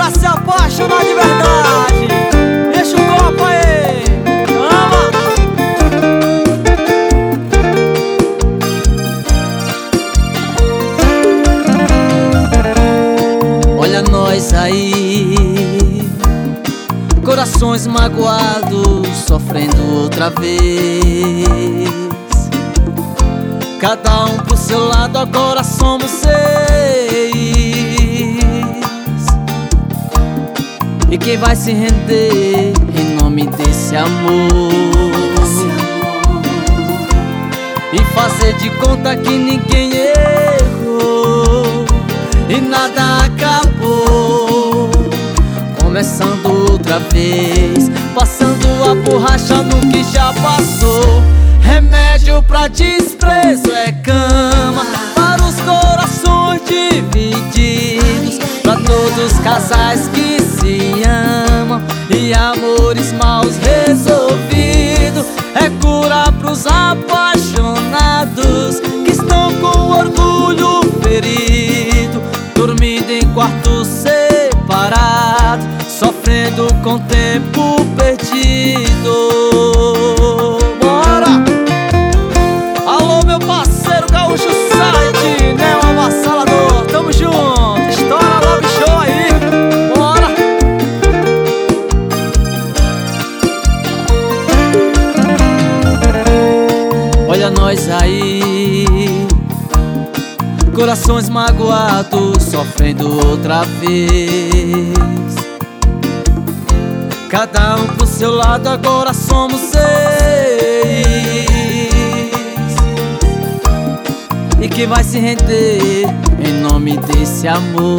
pra se apaixonar de verdade. Deixa o copo aí, ama. Olha nós aí, corações magoados, sofrendo outra vez. Cada um pro seu lado, agora somos 6. E quem vai se render em nome desse amor? E fazer de conta que ninguém errou e nada acabou. Começando outra vez, passando a borracha no que já passou. Remédio pra desprezo é cama para os corações divididos, pra todos os casais que se amam e amores mal resolvidos. É cura pros apaixonados que estão com o orgulho ferido, dormindo em quartos separados, sofrendo com o tempo perdido. Olha nós aí, corações magoados, sofrendo outra vez. Cada um pro seu lado, agora somos 6. E quem vai se render em nome desse amor?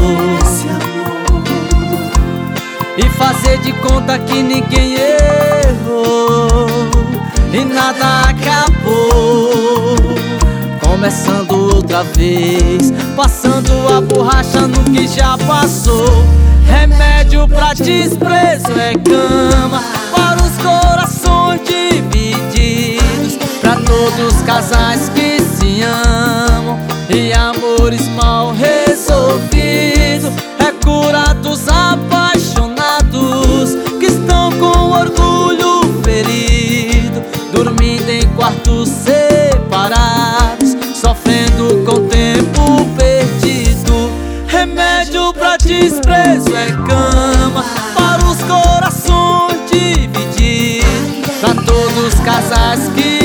E fazer de conta que ninguém errou e nada acabou. Começando outra vez, passando a borracha no que já passou. Remédio pra desprezo é cama para os corações divididos, pra todos os casais que se amam e amores mal resolvidos. É cura dos apaixonados que estão com o orgulho ferido, dormindo em quartos separados, sofrendo com o tempo perdido. Remédio pra desprezo é cama para os corações divididos, pra todos os casais que